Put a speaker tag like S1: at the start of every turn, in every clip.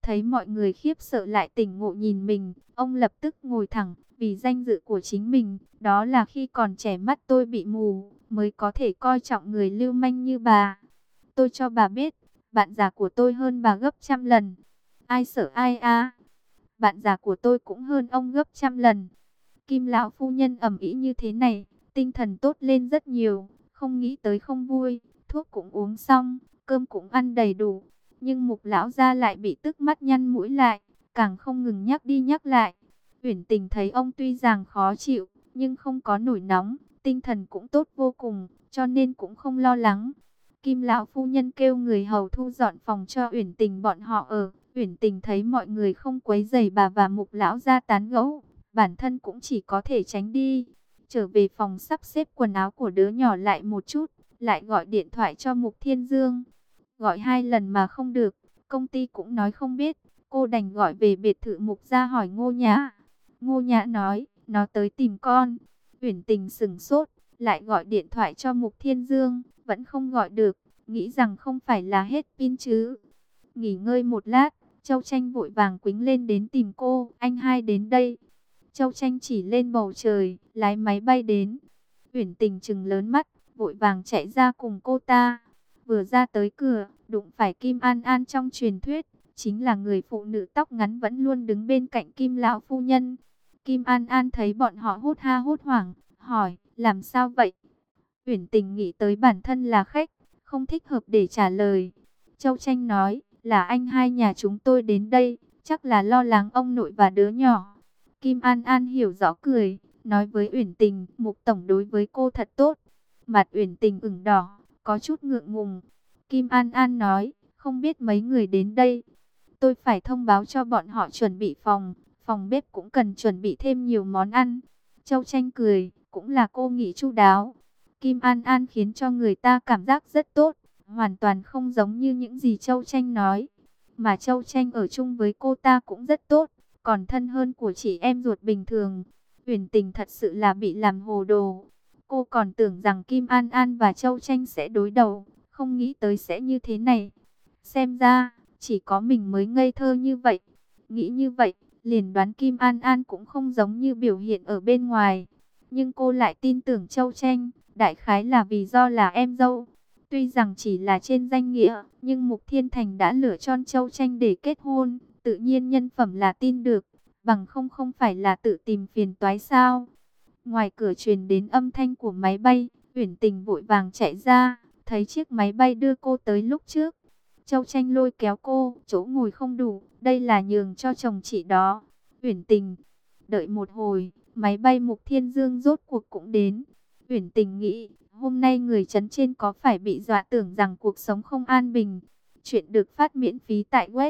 S1: Thấy mọi người khiếp sợ lại tỉnh ngộ nhìn mình, ông lập tức ngồi thẳng, vì danh dự của chính mình, đó là khi còn trẻ mắt tôi bị mù, mới có thể coi trọng người lưu manh như bà. Tôi cho bà biết, bạn già của tôi hơn bà gấp trăm lần. Ai sợ ai a? Bạn già của tôi cũng hơn ông gấp trăm lần. Kim lão phu nhân ầm ĩ như thế này, tinh thần tốt lên rất nhiều, không nghĩ tới không vui, thuốc cũng uống xong, cơm cũng ăn đầy đủ. Nhưng Mục lão gia lại bị tức mắt nhăn mũi lại, càng không ngừng nhắc đi nhắc lại. Uyển Tình thấy ông tuy rằng khó chịu, nhưng không có nổi nóng, tinh thần cũng tốt vô cùng, cho nên cũng không lo lắng. Kim lão phu nhân kêu người hầu thu dọn phòng cho Uyển Tình bọn họ ở. Uyển Tình thấy mọi người không quấy rầy bà và Mục lão gia tán gẫu, bản thân cũng chỉ có thể tránh đi. Trở về phòng sắp xếp quần áo của đứa nhỏ lại một chút, lại gọi điện thoại cho Mục Thiên Dương. Gọi 2 lần mà không được, công ty cũng nói không biết, cô đành gọi về biệt thự Mục gia hỏi Ngô Nhã. Ngô Nhã nói, nó tới tìm con. Uyển Tình sững sốt, lại gọi điện thoại cho Mục Thiên Dương, vẫn không gọi được, nghĩ rằng không phải là hết pin chứ. Nghỉ ngơi một lát, Châu Tranh vội vàng quính lên đến tìm cô, anh hai đến đây. Châu Tranh chỉ lên bầu trời, lái máy bay đến. Uyển Tình trừng lớn mắt, vội vàng chạy ra cùng cô ta. Vừa ra tới cửa, đụng phải Kim An An trong truyền thuyết, chính là người phụ nữ tóc ngắn vẫn luôn đứng bên cạnh Kim lão phu nhân. Kim An An thấy bọn họ hốt ha hốt hoảng, hỏi, làm sao vậy? Uyển Tình nghĩ tới bản thân là khách, không thích hợp để trả lời. Châu Tranh nói, là anh hai nhà chúng tôi đến đây, chắc là lo lắng ông nội và đứa nhỏ. Kim An An hiểu rõ cười, nói với Uyển Tình, Mục tổng đối với cô thật tốt. Mặt Uyển Tình ửng đỏ, có chút ngượng ngùng. Kim An An nói, không biết mấy người đến đây. Tôi phải thông báo cho bọn họ chuẩn bị phòng, phòng bếp cũng cần chuẩn bị thêm nhiều món ăn. Châu Tranh cười, cũng là cô nghĩ chu đáo. Kim An An khiến cho người ta cảm giác rất tốt, hoàn toàn không giống như những gì Châu Tranh nói. Mà Châu Tranh ở chung với cô ta cũng rất tốt, còn thân hơn của chị em ruột bình thường. Uyển Tình thật sự là bị làm hồ đồ. Cô còn tưởng rằng Kim An An và Châu Tranh sẽ đối đầu, không nghĩ tới sẽ như thế này. Xem ra, chỉ có mình mới ngây thơ như vậy. Nghĩ như vậy, liền đoán Kim An An cũng không giống như biểu hiện ở bên ngoài. Nhưng cô lại tin tưởng Châu Tranh, đại khái là vì do là em dâu. Tuy rằng chỉ là trên danh nghĩa, nhưng Mục Thiên Thành đã lựa chọn Châu Tranh để kết hôn, tự nhiên nhân phẩm là tin được, bằng không không phải là tự tìm phiền toái sao. Ngoài cửa truyền đến âm thanh của máy bay, Uyển Tình vội vàng chạy ra, thấy chiếc máy bay đưa cô tới lúc trước. Châu Tranh lôi kéo cô, chỗ ngồi không đủ, đây là nhường cho chồng chị đó. Uyển Tình, đợi một hồi, máy bay Mục Thiên Dương rốt cuộc cũng đến. Uyển Tình nghĩ, hôm nay người trấn trên có phải bị dọa tưởng rằng cuộc sống không an bình. Chuyện được phát miễn phí tại web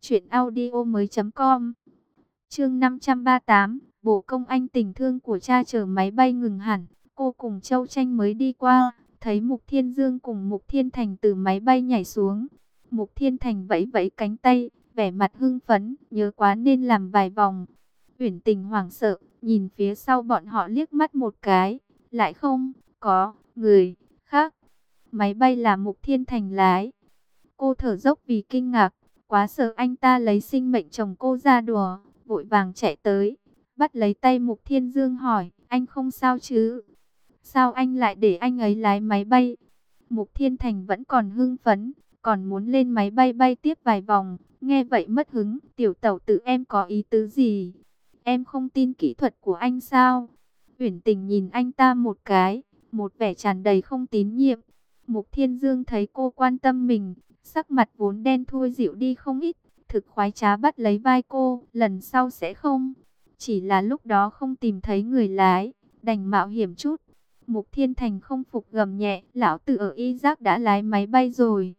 S1: truyệnaudiomoi.com. Chương 538, bổ công anh tình thương của cha. Chờ máy bay ngừng hẳn, cô cùng Châu Tranh mới đi qua, thấy Mục Thiên Dương cùng Mục Thiên Thành từ máy bay nhảy xuống. Mục Thiên Thành vẫy vẫy cánh tay, vẻ mặt hưng phấn, nhớ quá nên làm vài vòng. Uyển Tình hoảng sợ, nhìn phía sau bọn họ liếc mắt một cái, lại không có người khác. Máy bay là Mục Thiên Thành lái. Cô thở dốc vì kinh ngạc, quá sợ anh ta lấy sinh mệnh chồng cô ra đùa, vội vàng chạy tới, bắt lấy tay Mục Thiên Dương hỏi, anh không sao chứ? Sao anh lại để anh ấy lái máy bay? Mục Thiên Thành vẫn còn hưng phấn, còn muốn lên máy bay bay tiếp vài vòng, nghe vậy mất hứng, tiểu tẩu tự em có ý tứ gì? Em không tin kỹ thuật của anh sao? Uyển Tình nhìn anh ta một cái, một vẻ tràn đầy không tín nhiệm. Mục Thiên Dương thấy cô quan tâm mình, sắc mặt vốn đen thui dịu đi không ít, thực khoái trá bắt lấy vai cô, lần sau sẽ không. Chỉ là lúc đó không tìm thấy người lái, đành mạo hiểm chút. Mục Thiên Thành không phục gầm nhẹ, lão tử ở Iraq đã lái máy bay rồi.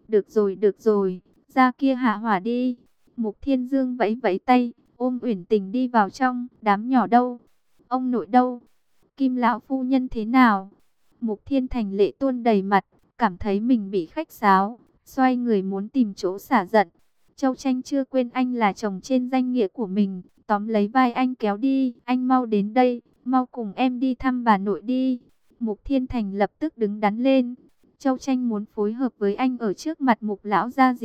S1: Được rồi, ra kia hạ hỏa đi. Mục Thiên Dương vẫy vẫy tay, ôm Uyển Tình đi vào trong, đám nhỏ đâu? Ông nội đâu? Kim lão phu nhân thế nào? Mục Thiên Thành lệ tuôn đầy mặt, cảm thấy mình bị khách sáo, xoay người muốn tìm chỗ xả giận. Châu Tranh chưa quên anh là chồng trên danh nghĩa của mình, tóm lấy vai anh kéo đi, anh mau đến đây, mau cùng em đi thăm bà nội đi. Mục Thiên Thành lập tức đứng đắn lên. Châu Tranh muốn phối hợp với anh ở trước mặt Mục lão gia diễn,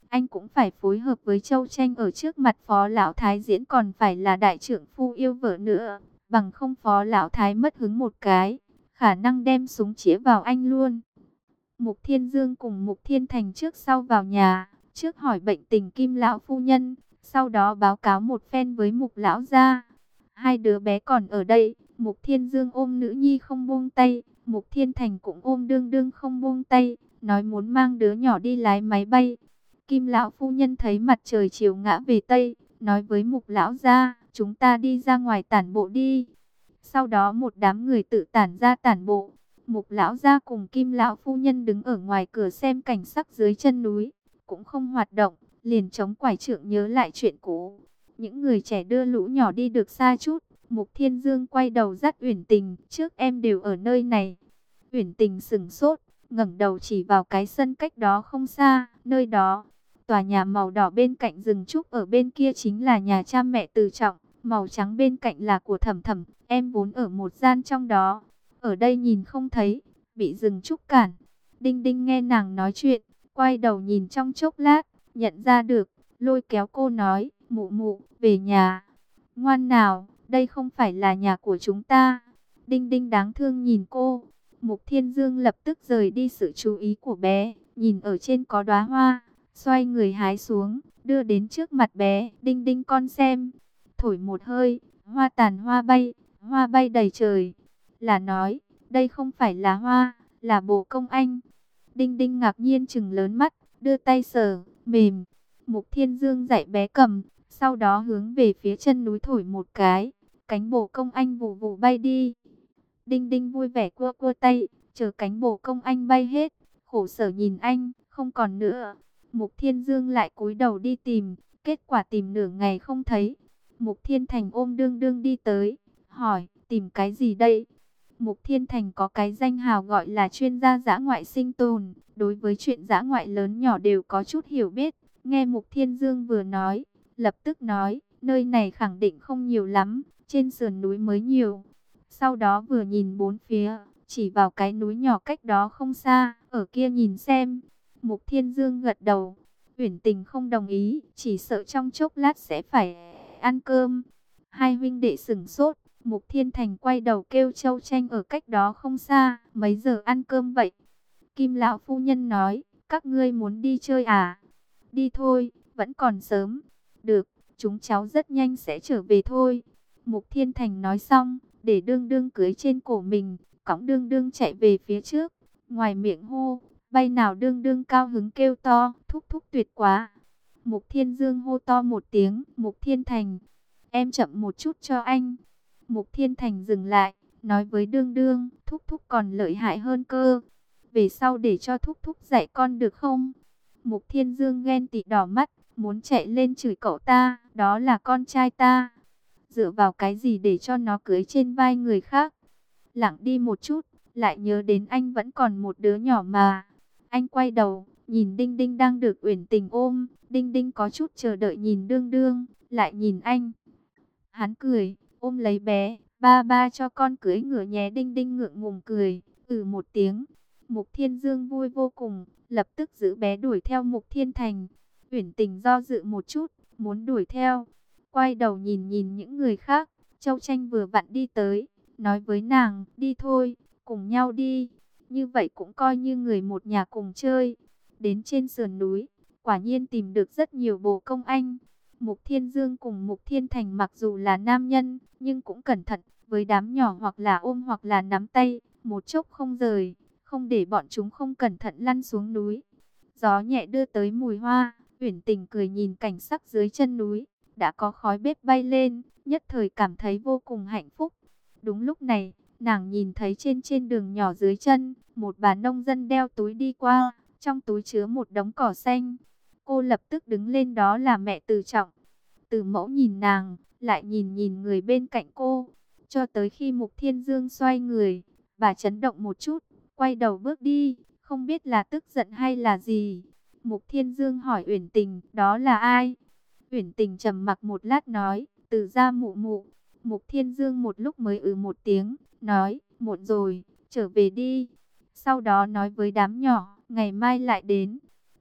S1: anh cũng phải phối hợp với Châu Tranh ở trước mặt Phó Lão Thái diễn, còn phải là đại trượng phu yêu vợ nữa. Bằng không Phó Lão Thái mất hứng một cái, khả năng đem súng chĩa vào anh luôn. Mục Thiên Dương cùng Mục Thiên Thành trước sau vào nhà, trước hỏi bệnh tình Kim lão phu nhân, sau đó báo cáo một phen với Mục lão gia. Hai đứa bé còn ở đây, Mục Thiên Dương ôm nữ nhi không buông tay, Mục Thiên Thành cũng ôm đương đương không buông tay, nói muốn mang đứa nhỏ đi lái máy bay. Kim lão phu nhân thấy mặt trời chiều ngã về tây, nói với Mục lão gia, chúng ta đi ra ngoài tản bộ đi. Sau đó một đám người tự tản ra tản bộ. Mục lão gia cùng Kim lão phu nhân đứng ở ngoài cửa xem cảnh sắc dưới chân núi, cũng không hoạt động, liền chống quải trượng nhớ lại chuyện cũ. Những người trẻ đưa lũ nhỏ đi được xa chút, Mục Thiên Dương quay đầu dắt Uyển Tình, trước em đều ở nơi này. Uyển Tình sững sốt, ngẩng đầu chỉ vào cái sân cách đó không xa, nơi đó, tòa nhà màu đỏ bên cạnh rừng trúc ở bên kia chính là nhà cha mẹ Từ Trọng, màu trắng bên cạnh là của Thẩm Thẩm, em vốn ở một gian trong đó. Ở đây nhìn không thấy, bị rừng trúc cản. Đinh Đinh nghe nàng nói chuyện, quay đầu nhìn trong chốc lát, nhận ra được, lôi kéo cô nói, mụ mụ, về nhà. Ngoan nào, đây không phải là nhà của chúng ta. Đinh Đinh đáng thương nhìn cô. Mục Thiên Dương lập tức rời đi sự chú ý của bé, nhìn ở trên có đóa hoa, xoay người hái xuống, đưa đến trước mặt bé. Đinh Đinh con xem. Thổi một hơi, hoa tàn hoa bay đầy trời. Là nói, đây không phải là hoa, là bồ công anh. Đinh Đinh ngạc nhiên trừng lớn mắt, đưa tay sờ, mềm. Mục Thiên Dương dạy bé cầm, sau đó hướng về phía chân núi thổi một cái, cánh bồ công anh vù vù bay đi. Đinh Đinh vui vẻ cua cua tay, chờ cánh bồ công anh bay hết, khổ sở nhìn anh, không còn nữa. Mục Thiên Dương lại cúi đầu đi tìm, kết quả tìm nửa ngày không thấy. Mục Thiên Thành ôm đương đương đi tới, hỏi, tìm cái gì đây? Mục Thiên Thành có cái danh hào gọi là chuyên gia dã ngoại sinh tồn, đối với chuyện dã ngoại lớn nhỏ đều có chút hiểu biết. Nghe Mục Thiên Dương vừa nói, lập tức nói, nơi này khẳng định không nhiều lắm, trên sườn núi mới nhiều. Sau đó vừa nhìn bốn phía, chỉ vào cái núi nhỏ cách đó không xa, ở kia nhìn xem. Mục Thiên Dương gật đầu, Uyển Tình không đồng ý, chỉ sợ trong chốc lát sẽ phải ăn cơm. Hai huynh đệ sửng sốt. Mục Thiên Thành quay đầu kêu Châu Tranh ở cách đó không xa, mấy giờ ăn cơm vậy? Kim lão phu nhân nói, các ngươi muốn đi chơi à? Đi thôi, vẫn còn sớm. Được, chúng cháu rất nhanh sẽ trở về thôi. Mục Thiên Thành nói xong, để đương đương cưới trên cổ mình, cõng đương đương chạy về phía trước. Ngoài miệng hô, bay nào đương đương cao hứng kêu to, thúc thúc tuyệt quá. Mục Thiên Dương hô to một tiếng, Mục Thiên Thành, em chậm một chút cho anh. Mục Thiên Thành dừng lại, nói với đương đương, thúc thúc còn lợi hại hơn cơ. Về sau để cho thúc thúc dạy con được không? Mục Thiên Dương ghen tị đỏ mắt, muốn chạy lên chửi cậu ta, đó là con trai ta. Dựa vào cái gì để cho nó cưới trên vai người khác? Lặng đi một chút, lại nhớ đến anh vẫn còn một đứa nhỏ mà. Anh quay đầu, nhìn Đinh Đinh đang được Uyển Tình ôm. Đinh Đinh có chút chờ đợi nhìn đương đương, lại nhìn anh. Hắn cười, ôm lấy bé, ba ba cho con cưỡi ngựa nhé. Đinh Đinh ngượng ngùng cười, một tiếng. Mục Thiên Dương vui vô cùng, lập tức giữ bé đuổi theo Mục Thiên Thành. Uyển Tình do dự một chút, muốn đuổi theo, quay đầu nhìn nhìn những người khác. Châu Tranh vừa vặn đi tới, nói với nàng, đi thôi, cùng nhau đi, như vậy cũng coi như người một nhà cùng chơi. Đến trên sườn núi, quả nhiên tìm được rất nhiều bồ công anh. Mục Thiên Dương cùng Mục Thiên Thành mặc dù là nam nhân, nhưng cũng cẩn thận, với đám nhỏ hoặc là ôm hoặc là nắm tay, một chốc không rời, không để bọn chúng không cẩn thận lăn xuống núi. Gió nhẹ đưa tới mùi hoa, Uyển Tình cười nhìn cảnh sắc dưới chân núi, đã có khói bếp bay lên, nhất thời cảm thấy vô cùng hạnh phúc. Đúng lúc này, nàng nhìn thấy trên đường nhỏ dưới chân, một bà nông dân đeo túi đi qua, trong túi chứa một đống cỏ xanh. Cô lập tức đứng lên, đó là mẹ Từ Trọng. Từ Mẫu nhìn nàng, lại nhìn nhìn người bên cạnh cô, cho tới khi Mục Thiên Dương xoay người, bà chấn động một chút, quay đầu bước đi, không biết là tức giận hay là gì. Mục Thiên Dương hỏi Uyển Tình, đó là ai? Uyển Tình trầm mặc một lát nói, Từ gia mụ mụ. Mục Thiên Dương một lúc mới một tiếng, nói, muộn rồi, trở về đi. Sau đó nói với đám nhỏ, ngày mai lại đến.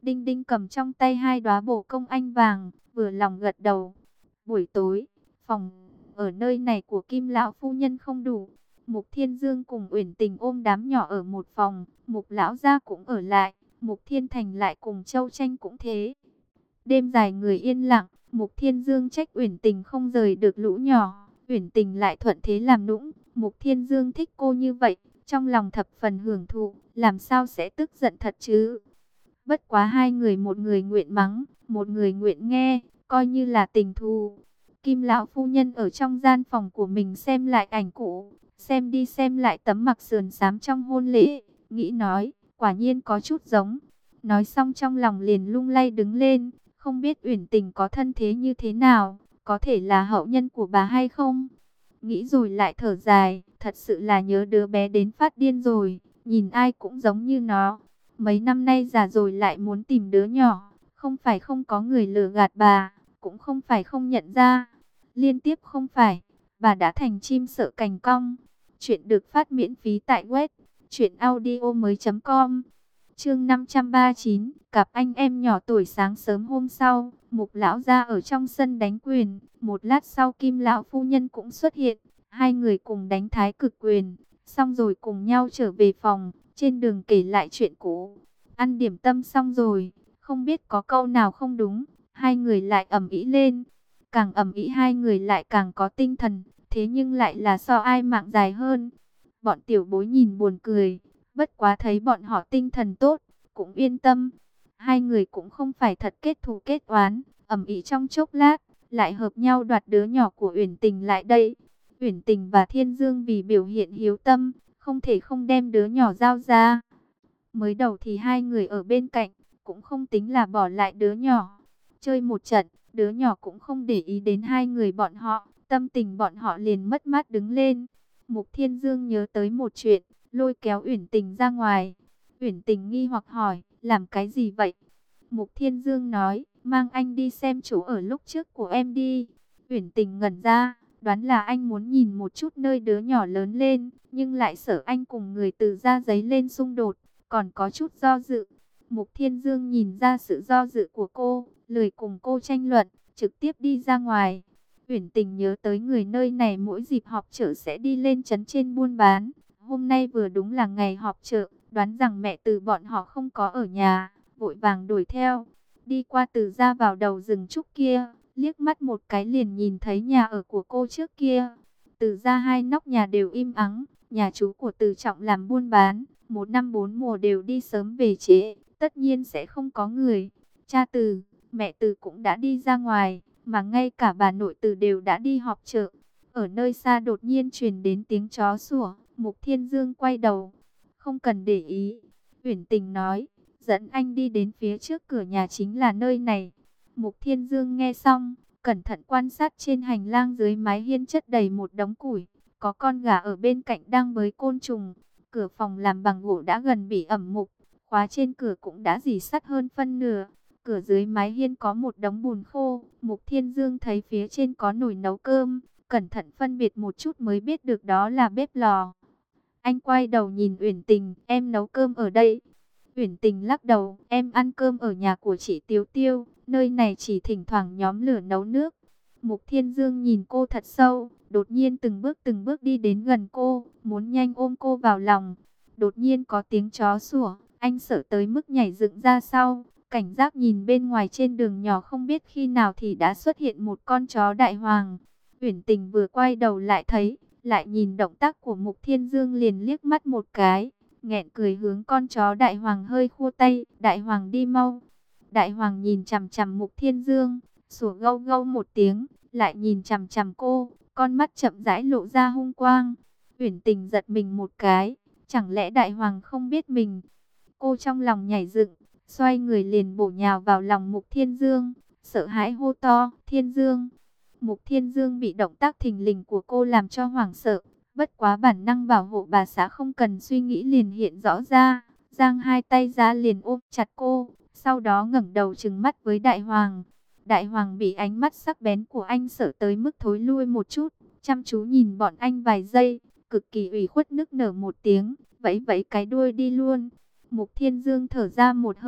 S1: Đinh Đinh cầm trong tay 2 đóa bồ công anh vàng, vừa lòng gật đầu. Buổi tối, phòng ở nơi này của Kim lão phu nhân không đủ. Mục Thiên Dương cùng Uyển Tình ôm đám nhỏ ở một phòng, Mục lão gia cũng ở lại, Mục Thiên Thành lại cùng Châu Tranh cũng thế. Đêm dài người yên lặng, Mục Thiên Dương trách Uyển Tình không rời được lũ nhỏ, Uyển Tình lại thuận thế làm nũng. Mục Thiên Dương thích cô như vậy, trong lòng thập phần hưởng thụ, làm sao sẽ tức giận thật chứ? Bất quá hai người, một người nguyện mắng, một người nguyện nghe, coi như là tình thù. Kim lão phu nhân ở trong gian phòng của mình xem lại ảnh cũ, xem đi xem lại tấm mặc sườn xám trong hôn lễ, nghĩ nói, quả nhiên có chút giống. Nói xong trong lòng liền lung lay đứng lên, không biết Uyển Tình có thân thế như thế nào, có thể là hậu nhân của bà hay không? Nghĩ rồi lại thở dài, thật sự là nhớ đứa bé đến phát điên rồi, nhìn ai cũng giống như nó. Mấy năm nay già rồi lại muốn tìm đứa nhỏ, không phải không có người lừa gạt bà, cũng không phải không nhận ra. Liên tiếp không phải, bà đã thành chim sợ cành cong. Chuyện được phát miễn phí tại web truyệnaudiomoi.com. Chương 539, cặp anh em nhỏ tuổi. Sáng sớm hôm sau, Mục lão gia ở trong sân đánh quyền, một lát sau Kim lão phu nhân cũng xuất hiện, hai người cùng đánh thái cực quyền, xong rồi cùng nhau trở về phòng, trên đường kể lại chuyện cũ. Ăn điểm tâm xong rồi, không biết có câu nào không đúng, hai người lại ầm ĩ lên. Càng ầm ĩ hai người lại càng có tinh thần, thế nhưng lại là so ai mạng dài hơn. Bọn tiểu bối nhìn buồn cười, bất quá thấy bọn họ tinh thần tốt, cũng yên tâm. Hai người cũng không phải thật kết thù kết oán, ầm ĩ trong chốc lát, lại hợp nhau đoạt đứa nhỏ của Uyển Tình lại đây. Uyển Tình và Thiên Dương vì biểu hiện hiếu tâm, không thể không đem đứa nhỏ giao ra. Mới đầu thì hai người ở bên cạnh, cũng không tính là bỏ lại đứa nhỏ. Chơi một trận, đứa nhỏ cũng không để ý đến hai người bọn họ, tâm tình bọn họ liền mất mát đứng lên. Mục Thiên Dương nhớ tới một chuyện, lôi kéo Uyển Tình ra ngoài. Uyển Tình nghi hoặc hỏi, làm cái gì vậy? Mục Thiên Dương nói, mang anh đi xem chỗ ở lúc trước của em đi. Uyển Tình ngẩn ra, đoán là anh muốn nhìn một chút nơi đứa nhỏ lớn lên, nhưng lại sợ anh cùng người từ ra giấy lên xung đột, còn có chút do dự. Mục Thiên Dương nhìn ra sự do dự của cô, lười cùng cô tranh luận, trực tiếp đi ra ngoài. Uyển Tình nhớ tới người nơi này mỗi dịp họp chợ sẽ đi lên trấn trên buôn bán. Hôm nay vừa đúng là ngày họp chợ, đoán rằng mẹ Từ bọn họ không có ở nhà, vội vàng đuổi theo. Đi qua Từ ra vào đầu rừng trúc kia, liếc mắt một cái liền nhìn thấy nhà ở của cô trước kia. Từ ra hai nóc nhà đều im ắng, nhà chú của Từ Trọng làm buôn bán, một năm bốn mùa đều đi sớm về trễ, tất nhiên sẽ không có người. Cha Từ, mẹ Từ cũng đã đi ra ngoài, mà ngay cả bà nội Từ đều đã đi họp chợ. Ở nơi xa đột nhiên truyền đến tiếng chó sủa, Mục Thiên Dương quay đầu. Không cần để ý, Uyển Tình nói, dẫn anh đi đến phía trước cửa nhà chính là nơi này. Mục Thiên Dương nghe xong, cẩn thận quan sát trên hành lang dưới mái hiên chất đầy một đống củi. Có con gà ở bên cạnh đang bới côn trùng. Cửa phòng làm bằng gỗ đã gần bị ẩm mục, khóa trên cửa cũng đã rỉ sắt hơn phân nửa. Cửa dưới mái hiên có một đống bùn khô. Mục Thiên Dương thấy phía trên có nồi nấu cơm, cẩn thận phân biệt một chút mới biết được đó là bếp lò. Anh quay đầu nhìn Uyển Tình, em nấu cơm ở đây. Uyển Tình lắc đầu, em ăn cơm ở nhà của chị Tiếu Tiêu, nơi này chỉ thỉnh thoảng nhóm lửa nấu nước. Mục Thiên Dương nhìn cô thật sâu, đột nhiên từng bước đi đến gần cô, muốn nhanh ôm cô vào lòng. Đột nhiên có tiếng chó sủa, anh sợ tới mức nhảy dựng ra sau, cảnh giác nhìn bên ngoài trên đường nhỏ, không biết khi nào thì đã xuất hiện một con chó đại hoàng. Uyển Tình vừa quay đầu lại thấy, lại nhìn động tác của Mục Thiên Dương liền liếc mắt một cái, nghẹn cười hướng con chó đại hoàng hơi khua tay, đại hoàng đi mau. Đại hoàng nhìn chằm chằm Mục Thiên Dương, sủa gâu gâu một tiếng, lại nhìn chằm chằm cô, con mắt chậm rãi lộ ra hung quang. Uyển Tình giật mình một cái, chẳng lẽ đại hoàng không biết mình? Cô trong lòng nhảy dựng, xoay người liền bổ nhào vào lòng Mục Thiên Dương, sợ hãi hô to, Thiên Dương. Mục Thiên Dương bị động tác thình lình của cô làm cho hoảng sợ, bất quá bản năng bảo hộ bà xã không cần suy nghĩ liền hiện rõ ra, giang hai tay ra liền ôm chặt cô, sau đó ngẩng đầu trừng mắt với Đại Hoàng. Đại Hoàng bị ánh mắt sắc bén của anh sợ tới mức thối lui một chút, chăm chú nhìn bọn anh vài giây, cực kỳ ủy khuất nức nở một tiếng, vẫy vẫy cái đuôi đi luôn. Mục Thiên Dương thở ra một hơi,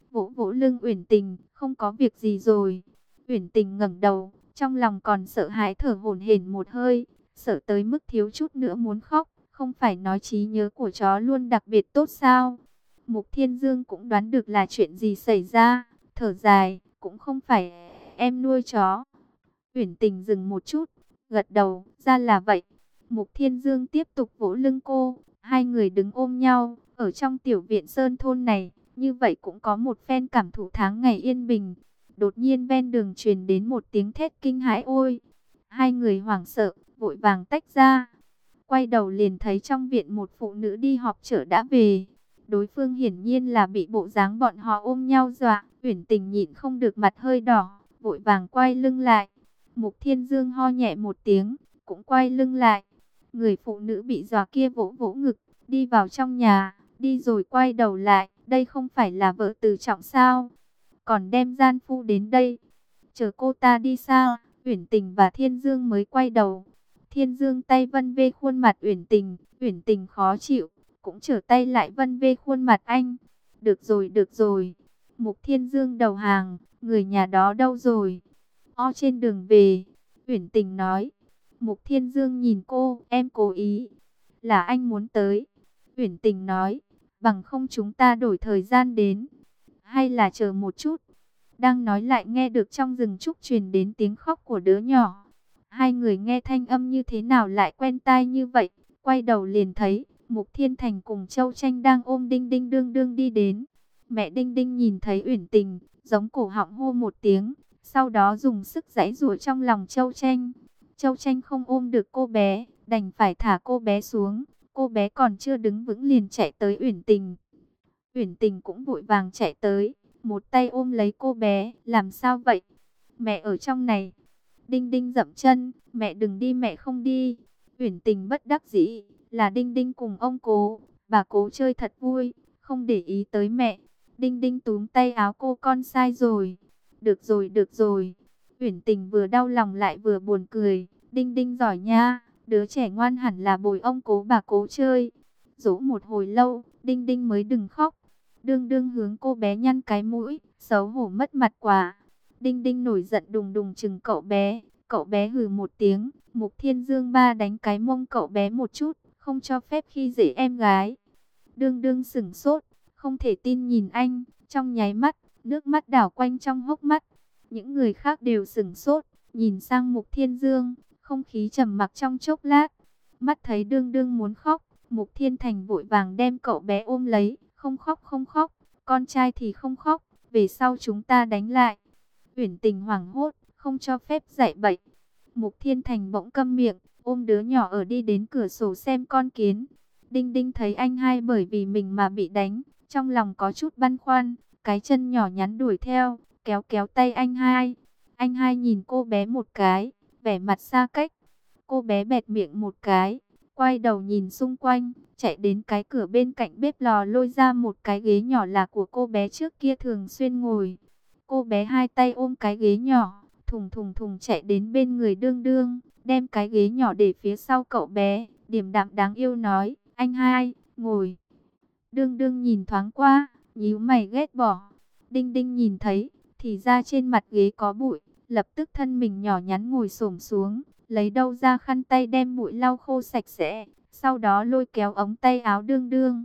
S1: vỗ vỗ lưng Uyển Tình, không có việc gì rồi. Uyển Tình ngẩng đầu, trong lòng còn sợ hãi thở hổn hển một hơi, sợ tới mức thiếu chút nữa muốn khóc, không phải nói trí nhớ của chó luôn đặc biệt tốt sao? Mục Thiên Dương cũng đoán được là chuyện gì xảy ra, thở dài, cũng không phải em nuôi chó. Uyển Tình dừng một chút, gật đầu, ra là vậy. Mục Thiên Dương tiếp tục vỗ lưng cô, hai người đứng ôm nhau, ở trong tiểu viện sơn thôn này, như vậy cũng có một phen cảm thụ tháng ngày yên bình. Đột nhiên ven đường truyền đến một tiếng thét kinh hãi ôi. Hai người hoảng sợ, vội vàng tách ra. Quay đầu liền thấy trong viện một phụ nữ đi họp chợ đã về. Đối phương hiển nhiên là bị bộ dáng bọn họ ôm nhau dọa. Uyển Tình nhịn không được mặt hơi đỏ, vội vàng quay lưng lại. Mục Thiên Dương ho nhẹ một tiếng, cũng quay lưng lại. Người phụ nữ bị dọa kia vỗ vỗ ngực, đi vào trong nhà, đi rồi quay đầu lại. Đây không phải là vợ Từ Trọng sao? Còn đem gian phu đến đây. Chờ cô ta đi sao? Uyển Tình và Thiên Dương mới quay đầu. Thiên Dương tay vân về khuôn mặt Uyển Tình khó chịu, cũng trở tay lại vân về khuôn mặt anh. Được rồi, được rồi. Mục Thiên Dương đầu hàng, người nhà đó đâu rồi? Trên đường về, Uyển Tình nói. Mục Thiên Dương nhìn cô, em cố ý. Là anh muốn tới. Uyển Tình nói, bằng không chúng ta đổi thời gian đến. Hay là chờ một chút. Đang nói lại nghe được trong rừng trúc truyền đến tiếng khóc của đứa nhỏ. Hai người nghe thanh âm như thế nào lại quen tai như vậy. Quay đầu liền thấy, Mục Thiên Thành cùng Châu Tranh đang ôm Đinh Đinh đương đương đi đến. Mẹ Đinh Đinh nhìn thấy Uyển Tình, giống cổ họng hô một tiếng. Sau đó dùng sức giãy giụa trong lòng Châu Tranh. Châu Tranh không ôm được cô bé, đành phải thả cô bé xuống. Cô bé còn chưa đứng vững liền chạy tới Uyển Tình. Uyển Tình cũng vội vàng chạy tới, một tay ôm lấy cô bé. Làm sao vậy? Mẹ ở trong này. Đinh Đinh dậm chân, mẹ đừng đi, mẹ không đi. Uyển Tình bất đắc dĩ, là Đinh Đinh cùng ông Cố, bà Cố chơi thật vui, không để ý tới mẹ. Đinh Đinh túm tay áo cô, con sai rồi. Được rồi, được rồi. Uyển Tình vừa đau lòng lại vừa buồn cười. Đinh Đinh giỏi nha, đứa trẻ ngoan hẳn là bồi ông Cố bà Cố chơi. Dỗ một hồi lâu, Đinh Đinh mới đừng khóc. Đương đương hướng cô bé nhăn cái mũi, xấu hổ mất mặt quá. Đinh Đinh nổi giận đùng đùng chừng cậu bé hừ một tiếng. Mục Thiên Dương ba đánh cái mông cậu bé một chút, không cho phép khi dễ em gái. Đương đương sửng sốt, không thể tin nhìn anh, trong nháy mắt, nước mắt đảo quanh trong hốc mắt. Những người khác đều sửng sốt, nhìn sang Mục Thiên Dương, không khí trầm mặc trong chốc lát. Mắt thấy đương đương muốn khóc, Mục Thiên Thành vội vàng đem cậu bé ôm lấy, không khóc không khóc, con trai thì không khóc, về sau chúng ta đánh lại. Uyển Tình hoảng hốt, không cho phép dạy bậy. Mục Thiên Thành bỗng câm miệng, ôm đứa nhỏ ở đi đến cửa sổ xem con kiến. Đinh Đinh thấy anh hai bởi vì mình mà bị đánh, trong lòng có chút băn khoăn, cái chân nhỏ nhắn đuổi theo, kéo kéo tay anh hai. Anh hai nhìn cô bé một cái, vẻ mặt xa cách. Cô bé bẹt miệng một cái, quay đầu nhìn xung quanh, chạy đến cái cửa bên cạnh bếp lò lôi ra một cái ghế nhỏ là của cô bé trước kia thường xuyên ngồi. Cô bé hai tay ôm cái ghế nhỏ, thùng thùng thùng chạy đến bên người đương đương, đem cái ghế nhỏ để phía sau cậu bé, điềm đạm đáng yêu nói, anh hai, ngồi. Đương đương nhìn thoáng qua, nhíu mày ghét bỏ. Đinh Đinh nhìn thấy, thì ra trên mặt ghế có bụi, lập tức thân mình nhỏ nhắn ngồi xổm xuống, lấy đâu ra khăn tay đem bụi lau khô sạch sẽ, sau đó lôi kéo ống tay áo đương đương,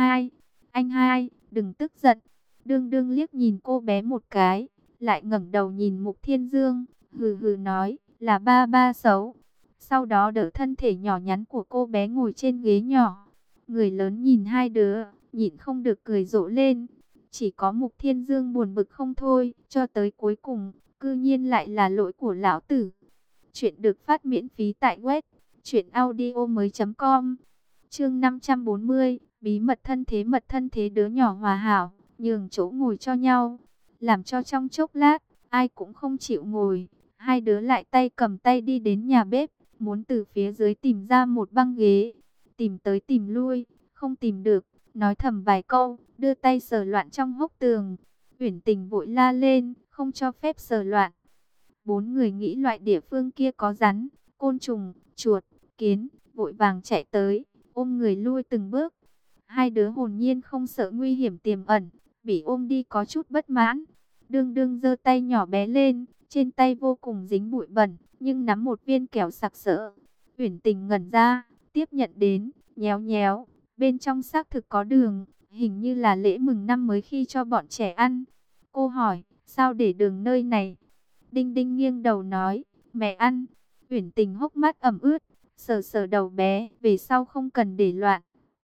S1: anh hai, đừng tức giận. Đương đương liếc nhìn cô bé một cái, lại ngẩng đầu nhìn Mục Thiên Dương, hừ hừ nói, là ba ba xấu. Sau đó đỡ thân thể nhỏ nhắn của cô bé ngồi trên ghế nhỏ. Người lớn nhìn hai đứa, nhịn không được cười rộ lên. Chỉ có Mục Thiên Dương buồn bực không thôi, cho tới cuối cùng, cư nhiên lại là lỗi của lão tử. Chuyện được phát miễn phí tại web truyệnaudiomoi.com. Chương 540, bí mật thân thế đứa nhỏ hòa hảo, nhường chỗ ngồi cho nhau, làm cho trong chốc lát, ai cũng không chịu ngồi. Hai đứa lại tay cầm tay đi đến nhà bếp, muốn từ phía dưới tìm ra một băng ghế. Tìm tới tìm lui, không tìm được, nói thầm vài câu, đưa tay sờ loạn trong hốc tường. Uyển Tình vội la lên, không cho phép sờ loạn. Bốn người nghĩ loại địa phương kia có rắn, côn trùng, chuột, kiến, vội vàng chạy tới, ôm người lui từng bước. Hai đứa hồn nhiên không sợ nguy hiểm tiềm ẩn, bị ôm đi có chút bất mãn. Đương đương giơ tay nhỏ bé lên, trên tay vô cùng dính bụi bẩn, nhưng nắm một viên kẹo sặc sỡ. Uyển Tình ngẩn ra, tiếp nhận đến, nhéo nhéo, bên trong xác thực có đường, hình như là lễ mừng năm mới khi cho bọn trẻ ăn. Cô hỏi, sao để đường nơi này? Đinh Đinh nghiêng đầu nói, mẹ ăn. Uyển Tình hốc mắt ẩm ướt, sờ sờ đầu bé, về sau không cần để loạn.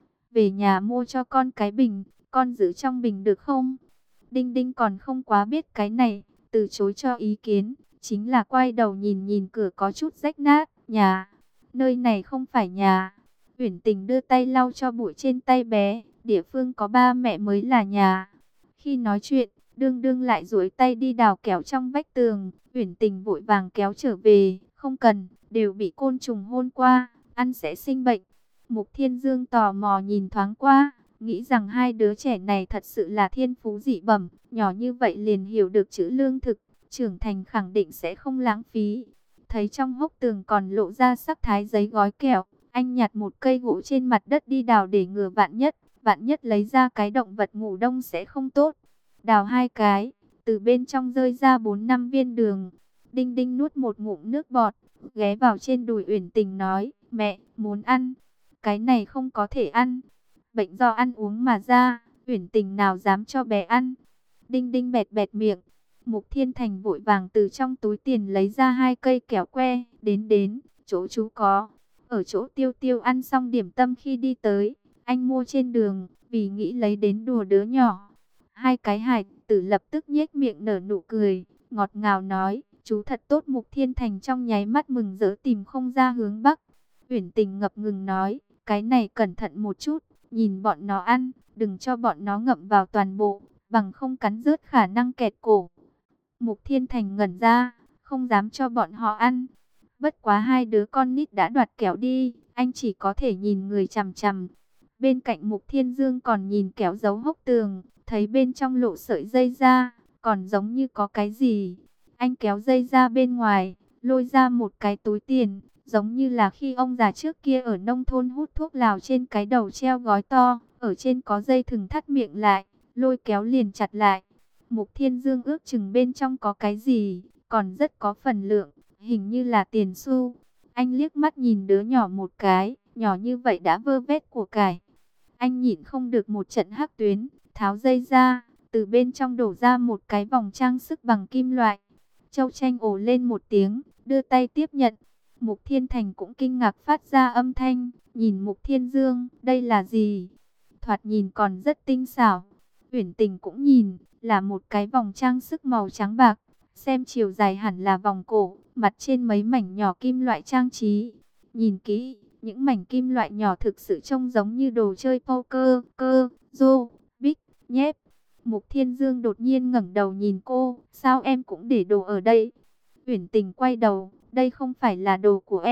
S1: Về nhà mua cho con cái bình, con giữ trong bình được không? Đinh Đinh còn không quá biết cái này, từ chối cho ý kiến, chính là quay đầu nhìn nhìn cửa có chút rách nát, nhà, nơi này không phải nhà. Uyển Tình đưa tay lau cho bụi trên tay bé, địa phương có ba mẹ mới là nhà. Khi nói chuyện, đương đương lại duỗi tay đi đào kẹo trong vách tường, Uyển Tình vội vàng kéo trở về, không cần, đều bị côn trùng hôn qua, ăn sẽ sinh bệnh. Mục Thiên Dương tò mò nhìn thoáng qua, nghĩ rằng hai đứa trẻ này thật sự là thiên phú dị bẩm, nhỏ như vậy liền hiểu được chữ lương thực, trưởng thành khẳng định sẽ không lãng phí. Thấy trong hốc tường còn lộ ra sắc thái giấy gói kẹo, anh nhặt một cây gỗ trên mặt đất đi đào để ngừa vạn nhất lấy ra cái động vật ngủ đông sẽ không tốt. Đào hai cái, từ bên trong rơi ra 4-5 viên đường. Đinh Đinh nuốt một ngụm nước bọt, ghé vào trên đùi Uyển Tình nói, mẹ, muốn ăn. Cái này không có thể ăn. Bệnh do ăn uống mà ra, Uyển Tình nào dám cho bé ăn. Đinh Đinh bẹt bẹt miệng. Mục Thiên Thành vội vàng từ trong túi tiền lấy ra 2 cây kẹo que, đến, chỗ chú có. Ở chỗ Tiêu Tiêu ăn xong điểm tâm khi đi tới, anh mua trên đường, vì nghĩ lấy đến đùa đứa nhỏ. Hai cái hài tử lập tức nhếch miệng nở nụ cười, ngọt ngào nói, chú thật tốt. Mục Thiên Thành trong nháy mắt mừng rỡ tìm không ra hướng Bắc. Uyển Tình ngập ngừng nói, cái này cẩn thận một chút, nhìn bọn nó ăn, đừng cho bọn nó ngậm vào toàn bộ, bằng không cắn rớt khả năng kẹt cổ. Mục Thiên Thành ngẩn ra, không dám cho bọn họ ăn. Bất quá hai đứa con nít đã đoạt kẹo đi, anh chỉ có thể nhìn người chằm chằm. Bên cạnh Mục Thiên Dương còn nhìn kéo dấu hốc tường, thấy bên trong lộ sợi dây ra, còn giống như có cái gì. Anh kéo dây ra bên ngoài, lôi ra một cái túi tiền, giống như là khi ông già trước kia ở nông thôn hút thuốc lào trên cái đầu treo gói to, ở trên có dây thừng thắt miệng lại, lôi kéo liền chặt lại. Mục Thiên Dương ước chừng bên trong có cái gì, còn rất có phần lượng, hình như là tiền xu. Anh liếc mắt nhìn đứa nhỏ một cái, nhỏ như vậy đã vơ vét của cải. Anh nhịn không được một trận hắc tuyến, tháo dây ra, từ bên trong đổ ra một cái vòng trang sức bằng kim loại. Châu Tranh ồ lên một tiếng, đưa tay tiếp nhận. Mục Thiên Thành cũng kinh ngạc phát ra âm thanh, nhìn Mục Thiên Dương, đây là gì? Thoạt nhìn còn rất tinh xảo. Uyển Tình cũng nhìn, là một cái vòng trang sức màu trắng bạc, xem chiều dài hẳn là vòng cổ, mặt trên mấy mảnh nhỏ kim loại trang trí. Nhìn kỹ, những mảnh kim loại nhỏ thực sự trông giống như đồ chơi poker, rô, bích, nhép. Mục Thiên Dương đột nhiên ngẩng đầu nhìn cô, sao em cũng để đồ ở đây? Uyển Tình quay đầu, đây không phải là đồ của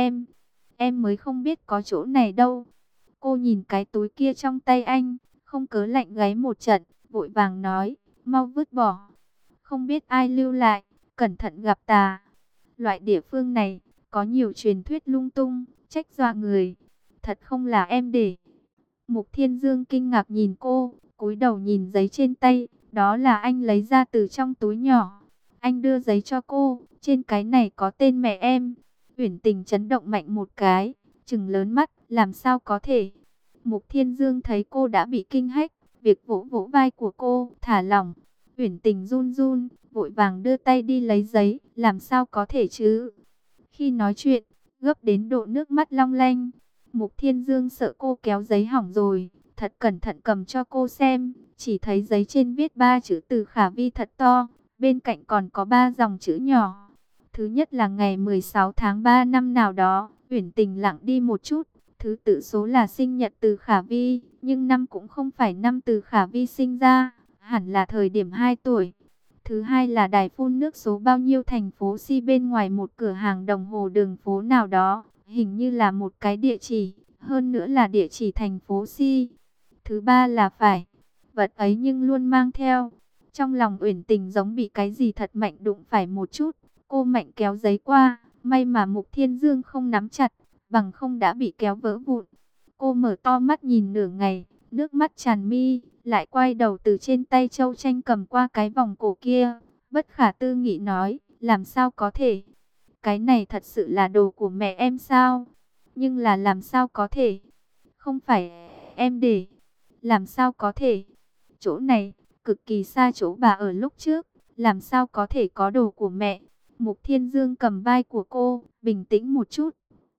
S1: em mới không biết có chỗ này đâu. Cô nhìn cái túi kia trong tay anh, không cớ lạnh gáy một trận, vội vàng nói, mau vứt bỏ. Không biết ai lưu lại, cẩn thận gặp tà. Loại địa phương này, có nhiều truyền thuyết lung tung, trách dọa người. Thật không là em để. Mục Thiên Dương kinh ngạc nhìn cô, cúi đầu nhìn giấy trên tay, đó là anh lấy ra từ trong túi nhỏ. Anh đưa giấy cho cô, trên cái này có tên mẹ em. Uyển Tình chấn động mạnh một cái, trừng lớn mắt, làm sao có thể. Mục Thiên Dương thấy cô đã bị kinh hách, việc vỗ vỗ vai của cô, thả lỏng. Uyển Tình run run, vội vàng đưa tay đi lấy giấy, làm sao có thể chứ. Khi nói chuyện, gấp đến độ nước mắt long lanh. Mục Thiên Dương sợ cô kéo giấy hỏng rồi, thật cẩn thận cầm cho cô xem, chỉ thấy giấy trên viết 3 chữ Từ Khả Vi thật to, bên cạnh còn có 3 dòng chữ nhỏ. Thứ nhất là ngày 16 tháng 3 năm nào đó, Uyển Tình lặng đi một chút. Thứ tự số là sinh nhật Từ Khả Vi, nhưng năm cũng không phải năm Từ Khả Vi sinh ra, hẳn là thời điểm 2 tuổi. Thứ hai là đài phun nước số bao nhiêu thành phố C bên ngoài một cửa hàng đồng hồ đường phố nào đó, hình như là một cái địa chỉ, hơn nữa là địa chỉ thành phố C. Thứ ba là phải vật ấy nhưng luôn mang theo. Trong lòng Uyển Tình giống bị cái gì thật mạnh đụng phải một chút, cô mạnh kéo giấy qua, may mà Mục Thiên Dương không nắm chặt, bằng không đã bị kéo vỡ vụn. Cô mở to mắt nhìn nửa ngày, nước mắt tràn mi, lại quay đầu từ trên tay Châu Tranh cầm qua cái vòng cổ kia, bất khả tư nghị nói, làm sao có thể? Cái này thật sự là đồ của mẹ em sao? Nhưng là làm sao có thể? Không phải em để, làm sao có thể? Chỗ này, cực kỳ xa chỗ bà ở lúc trước, làm sao có thể có đồ của mẹ? Mục Thiên Dương cầm vai của cô, bình tĩnh một chút.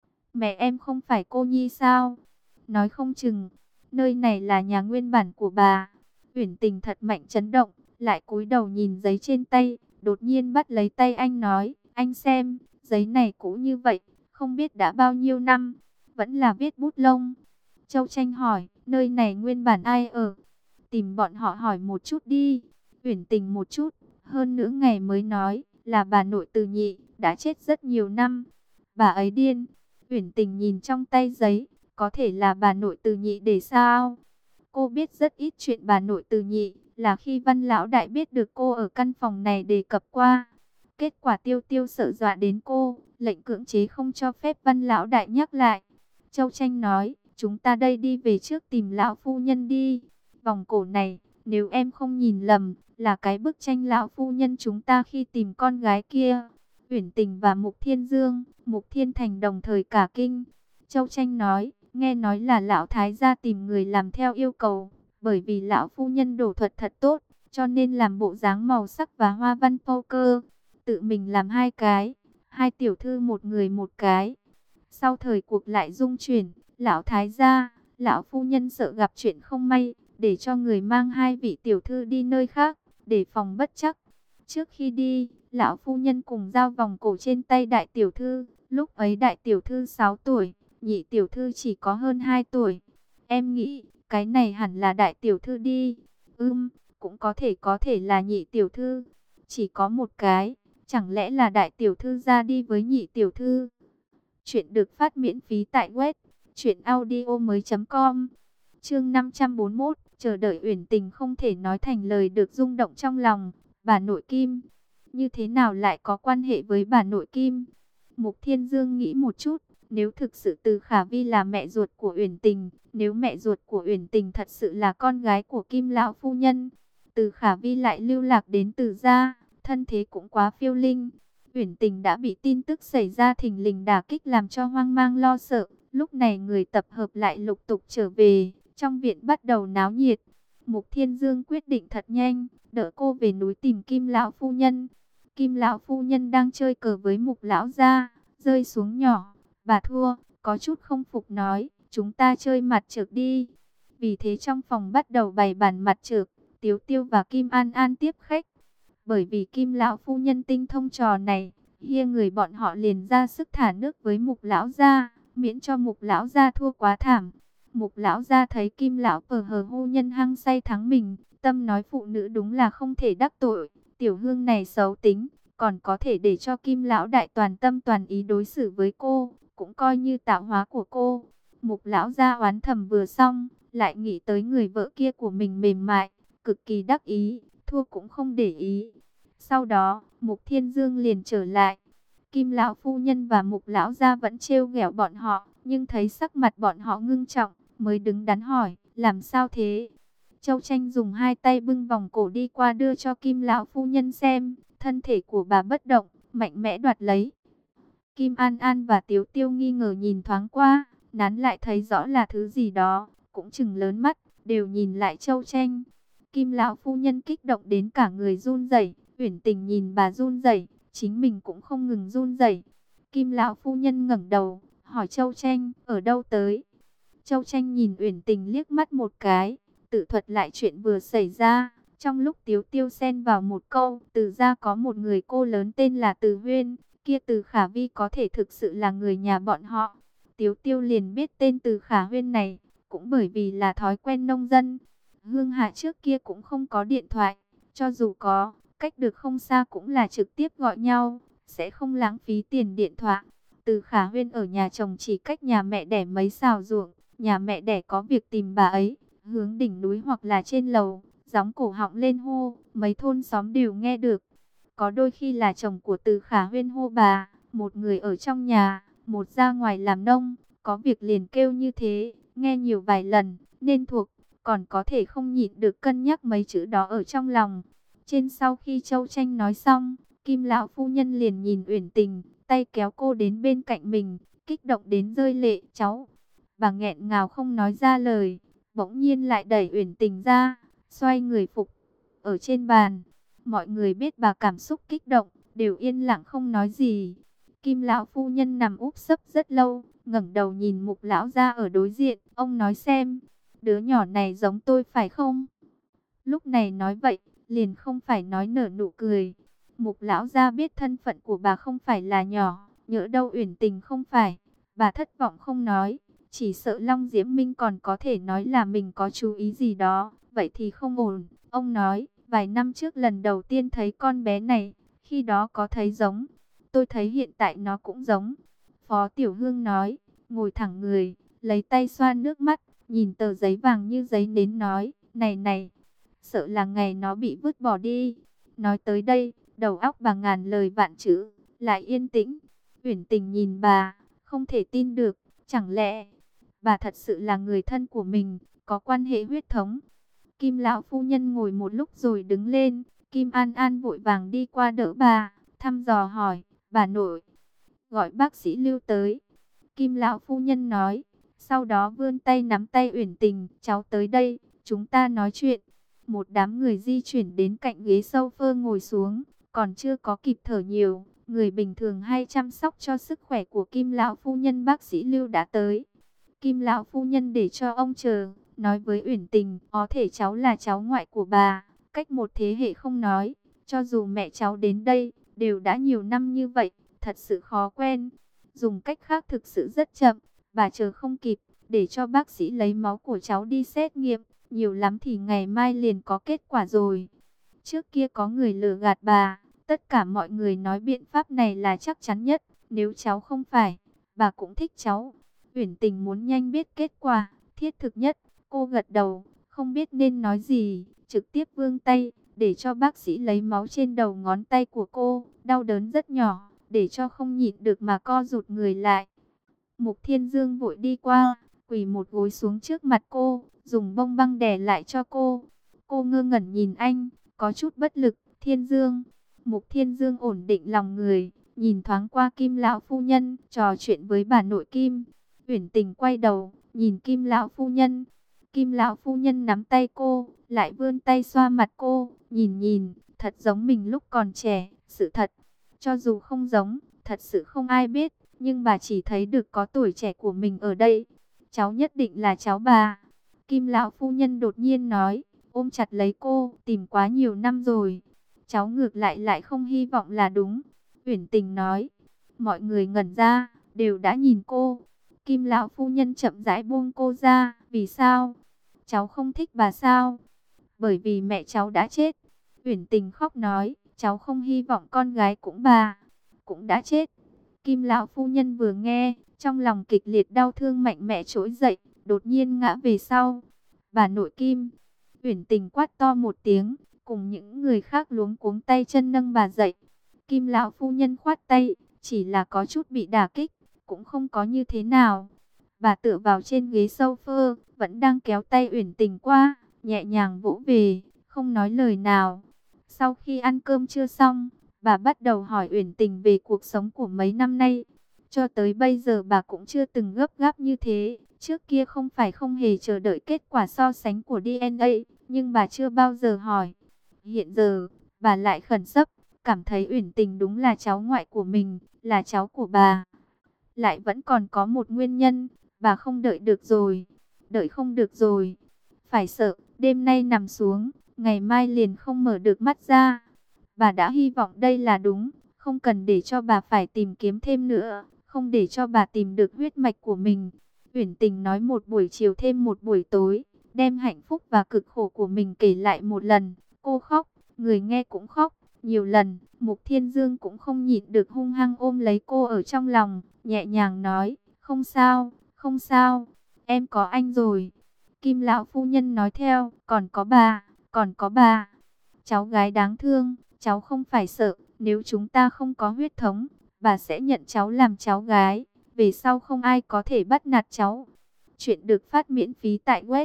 S1: Mẹ em không phải cô nhi sao? Nói không chừng, nơi này là nhà nguyên bản của bà. Uyển Tình thật mạnh chấn động, lại cúi đầu nhìn giấy trên tay, đột nhiên bắt lấy tay anh nói, anh xem, giấy này cũ như vậy, không biết đã bao nhiêu năm, vẫn là viết bút lông. Châu Tranh hỏi, nơi này nguyên bản ai ở? Tìm bọn họ hỏi một chút đi. Uyển Tình một chút, hơn nửa ngày mới nói, là bà nội Từ Nhị, đã chết rất nhiều năm. Bà ấy điên. Uyển Tình nhìn trong tay giấy, có thể là bà nội Từ Nhị để sao? Cô biết rất ít chuyện bà nội Từ Nhị, là khi Văn Lão Đại biết được cô ở căn phòng này đề cập qua. Kết quả Tiêu Tiêu sợ dọa đến cô, lệnh cưỡng chế không cho phép Văn Lão Đại nhắc lại. Châu Tranh nói, chúng ta đây đi về trước tìm lão phu nhân đi. Vòng cổ này, nếu em không nhìn lầm, là cái bức tranh lão phu nhân chúng ta khi tìm con gái kia. Uyển Tình và Mục Thiên Dương, Mục Thiên Thành đồng thời cả kinh. Châu Tranh nói, nghe nói là lão thái gia tìm người làm theo yêu cầu, bởi vì lão phu nhân đổ thuật thật tốt, cho nên làm bộ dáng màu sắc và hoa văn poker. Tự mình làm hai cái, hai tiểu thư một người một cái. Sau thời cuộc lại dung chuyển, lão thái gia, lão phu nhân sợ gặp chuyện không may, để cho người mang hai vị tiểu thư đi nơi khác, để phòng bất trắc. Trước khi đi, lão phu nhân cùng giao vòng cổ trên tay đại tiểu thư, lúc ấy đại tiểu thư 6 tuổi, nhị tiểu thư chỉ có hơn 2 tuổi. Em nghĩ, cái này hẳn là đại tiểu thư đi. Cũng có thể là nhị tiểu thư. Chỉ có một cái, chẳng lẽ là đại tiểu thư ra đi với nhị tiểu thư? Chuyện được phát miễn phí tại web truyệnaudiomoi.com. Chương 541, chờ đợi Uyển Tình không thể nói thành lời được rung động trong lòng. Bà nội Kim, như thế nào lại có quan hệ với bà nội Kim? Mục Thiên Dương nghĩ một chút, nếu thực sự Từ Khả Vi là mẹ ruột của Uyển Tình, nếu mẹ ruột của Uyển Tình thật sự là con gái của Kim lão phu nhân, Từ Khả Vi lại lưu lạc đến Từ gia, thân thế cũng quá phiêu linh. Uyển Tình đã bị tin tức xảy ra thình lình đả kích làm cho hoang mang lo sợ. Lúc này người tập hợp lại lục tục trở về, trong viện bắt đầu náo nhiệt. Mục Thiên Dương quyết định thật nhanh, đỡ cô về núi tìm Kim lão phu nhân. Kim lão phu nhân đang chơi cờ với Mục lão gia, rơi xuống nhỏ. Bà thua, có chút không phục nói, chúng ta chơi mặt trược đi. Vì thế trong phòng bắt đầu bày bàn mặt trược, Tiếu Tiêu và Kim An An tiếp khách. Bởi vì Kim lão phu nhân tinh thông trò này, người bọn họ liền ra sức thả nước với Mục lão gia, miễn cho Mục lão gia thua quá thảm. Mục lão gia thấy Kim lão pờ hờ hô nhân hăng say thắng mình, tâm nói phụ nữ đúng là không thể đắc tội, tiểu hương này xấu tính, còn có thể để cho Kim lão đại toàn tâm toàn ý đối xử với cô, cũng coi như tạo hóa của cô. Mục lão gia oán thầm vừa xong, lại nghĩ tới người vợ kia của mình mềm mại, cực kỳ đắc ý, thua cũng không để ý. Sau đó, Mục Thiên Dương liền trở lại. Kim lão phu nhân và Mục lão gia vẫn trêu ghẹo bọn họ, nhưng thấy sắc mặt bọn họ ngưng trọng, mới đứng đắn hỏi, làm sao thế? Châu Tranh dùng hai tay bưng vòng cổ đi qua đưa cho Kim lão phu nhân xem, thân thể của bà bất động, mạnh mẽ đoạt lấy. Kim An An và Tiếu Tiêu nghi ngờ nhìn thoáng qua, nán lại thấy rõ là thứ gì đó, cũng chừng lớn mắt, đều nhìn lại Châu Tranh. Kim lão phu nhân kích động đến cả người run rẩy, Uyển Tình nhìn bà run rẩy, chính mình cũng không ngừng run rẩy. Kim lão phu nhân ngẩng đầu, hỏi Châu Tranh, ở đâu tới? Châu Tranh nhìn Uyển Tình liếc mắt một cái, tự thuật lại chuyện vừa xảy ra. Trong lúc Tiếu Tiêu xen vào một câu, Từ gia có một người cô lớn tên là Từ Huyên, kia Từ Khả Vi có thể thực sự là người nhà bọn họ. Tiếu Tiêu liền biết tên Từ Khả Huyên này, cũng bởi vì là thói quen nông dân. Hương Hạ trước kia cũng không có điện thoại, cho dù có, cách được không xa cũng là trực tiếp gọi nhau, sẽ không lãng phí tiền điện thoại. Từ Khả Huyên ở nhà chồng chỉ cách nhà mẹ đẻ mấy sào ruộng, nhà mẹ đẻ có việc tìm bà ấy, hướng đỉnh núi hoặc là trên lầu, gióng cổ họng lên hô, mấy thôn xóm đều nghe được. Có đôi khi là chồng của Từ Khả Huyên hô bà, một người ở trong nhà, một ra ngoài làm nông, có việc liền kêu như thế, nghe nhiều vài lần, nên thuộc. còn có thể không nhịn được cân nhắc mấy chữ đó ở trong lòng. Trên sau khi Châu Tranh nói xong, Kim lão phu nhân liền nhìn Uyển Tình, tay kéo cô đến bên cạnh mình, kích động đến rơi lệ. Cháu, bà nghẹn ngào không nói ra lời, bỗng nhiên lại đẩy Uyển Tình ra, xoay người phục ở trên bàn. Mọi người biết bà cảm xúc kích động, đều yên lặng không nói gì. Kim lão phu nhân nằm úp sấp rất lâu, ngẩng đầu nhìn Mục lão gia ở đối diện, ông nói xem, đứa nhỏ này giống tôi phải không? Lúc này nói vậy, liền không phải nói nở nụ cười. Mục lão gia biết thân phận của bà không phải là nhỏ, nhỡ đâu Uyển Tình không phải, bà thất vọng không nói, chỉ sợ Long Diễm Minh còn có thể nói là mình có chú ý gì đó, vậy thì không ổn. Ông nói, vài năm trước lần đầu tiên thấy con bé này, khi đó có thấy giống, tôi thấy hiện tại nó cũng giống. Phó Tiểu Hương nói, ngồi thẳng người, lấy tay xoa nước mắt, nhìn tờ giấy vàng như giấy nến nói, này này, sợ là ngày nó bị vứt bỏ đi. Nói tới đây, đầu óc bà ngàn lời vạn chữ, lại yên tĩnh. Uyển Tình nhìn bà, không thể tin được, chẳng lẽ bà thật sự là người thân của mình, có quan hệ huyết thống. Kim lão phu nhân ngồi một lúc rồi đứng lên, Kim An An vội vàng đi qua đỡ bà, thăm dò hỏi, bà nội, gọi bác sĩ Lưu tới. Kim lão phu nhân nói, sau đó vươn tay nắm tay Uyển Tình, cháu tới đây, chúng ta nói chuyện. Một đám người di chuyển đến cạnh ghế sofa ngồi xuống, còn chưa có kịp thở nhiều, người bình thường hay chăm sóc cho sức khỏe của Kim lão phu nhân bác sĩ Lưu đã tới. Kim lão phu nhân để cho ông chờ, nói với Uyển Tình, có thể cháu là cháu ngoại của bà, cách một thế hệ không nói, cho dù mẹ cháu đến đây, đều đã nhiều năm như vậy, thật sự khó quen. Dùng cách khác thực sự rất chậm, bà chờ không kịp, để cho bác sĩ lấy máu của cháu đi xét nghiệm, nhiều lắm thì ngày mai liền có kết quả rồi. Trước kia có người lừa gạt bà, tất cả mọi người nói biện pháp này là chắc chắn nhất, nếu cháu không phải, bà cũng thích cháu. Uyển Tình muốn nhanh biết kết quả, thiết thực nhất, cô gật đầu, không biết nên nói gì, trực tiếp vươn tay, để cho bác sĩ lấy máu trên đầu ngón tay của cô, đau đớn rất nhỏ, để cho không nhịn được mà co rụt người lại. Mục Thiên Dương vội đi qua, quỳ một gối xuống trước mặt cô, dùng bông băng đè lại cho cô. Cô ngơ ngẩn nhìn anh, có chút bất lực. Thiên Dương. Mục Thiên Dương ổn định lòng người, nhìn thoáng qua Kim lão phu nhân, trò chuyện với bà nội Kim. Uyển Tình quay đầu, nhìn Kim lão phu nhân. Kim lão phu nhân nắm tay cô, lại vươn tay xoa mặt cô, nhìn nhìn, thật giống mình lúc còn trẻ, sự thật. Cho dù không giống, thật sự không ai biết, nhưng bà chỉ thấy được có tuổi trẻ của mình ở đây. Cháu nhất định là cháu bà. Kim lão phu nhân đột nhiên nói, ôm chặt lấy cô, tìm quá nhiều năm rồi. Cháu ngược lại không hy vọng là đúng. Uyển Tình nói, mọi người ngẩn ra, đều đã nhìn cô. Kim lão phu nhân chậm rãi buông cô ra, vì sao? Cháu không thích bà sao? Bởi vì mẹ cháu đã chết. Uyển Tình khóc nói, cháu không hy vọng con gái bà cũng đã chết. Kim lão phu nhân vừa nghe, trong lòng kịch liệt đau thương mạnh mẽ trỗi dậy, đột nhiên ngã về sau. Bà nội Kim. Uyển Tình quát to một tiếng, cùng những người khác luống cuống tay chân nâng bà dậy. Kim lão phu nhân khoát tay, chỉ là có chút bị đả kích, cũng không có như thế nào. Bà tựa vào trên ghế sofa, vẫn đang kéo tay Uyển Tình qua, nhẹ nhàng vỗ về, không nói lời nào. Sau khi ăn cơm trưa xong, bà bắt đầu hỏi Uyển Tình về cuộc sống của mấy năm nay. Cho tới bây giờ bà cũng chưa từng gấp gáp như thế. Trước kia không phải không hề chờ đợi kết quả so sánh của DNA, nhưng bà chưa bao giờ hỏi. Hiện giờ, bà lại khẩn cấp, cảm thấy Uyển Tình đúng là cháu ngoại của mình, là cháu của bà. Lại vẫn còn có một nguyên nhân, bà không đợi được rồi, đợi không được rồi. Phải sợ, đêm nay nằm xuống, ngày mai liền không mở được mắt ra. Bà đã hy vọng đây là đúng, không cần để cho bà phải tìm kiếm thêm nữa, không để cho bà tìm được huyết mạch của mình. Uyển Tình nói một buổi chiều thêm một buổi tối, đem hạnh phúc và cực khổ của mình kể lại một lần. Cô khóc, người nghe cũng khóc, nhiều lần. Mục Thiên Dương cũng không nhịn được hung hăng ôm lấy cô ở trong lòng, nhẹ nhàng nói, không sao, không sao, em có anh rồi. Kim lão phu nhân nói theo, còn có bà, còn có bà. Cháu gái đáng thương, cháu không phải sợ, nếu chúng ta không có huyết thống, bà sẽ nhận cháu làm cháu gái, về sau không ai có thể bắt nạt cháu. Chuyện được phát miễn phí tại web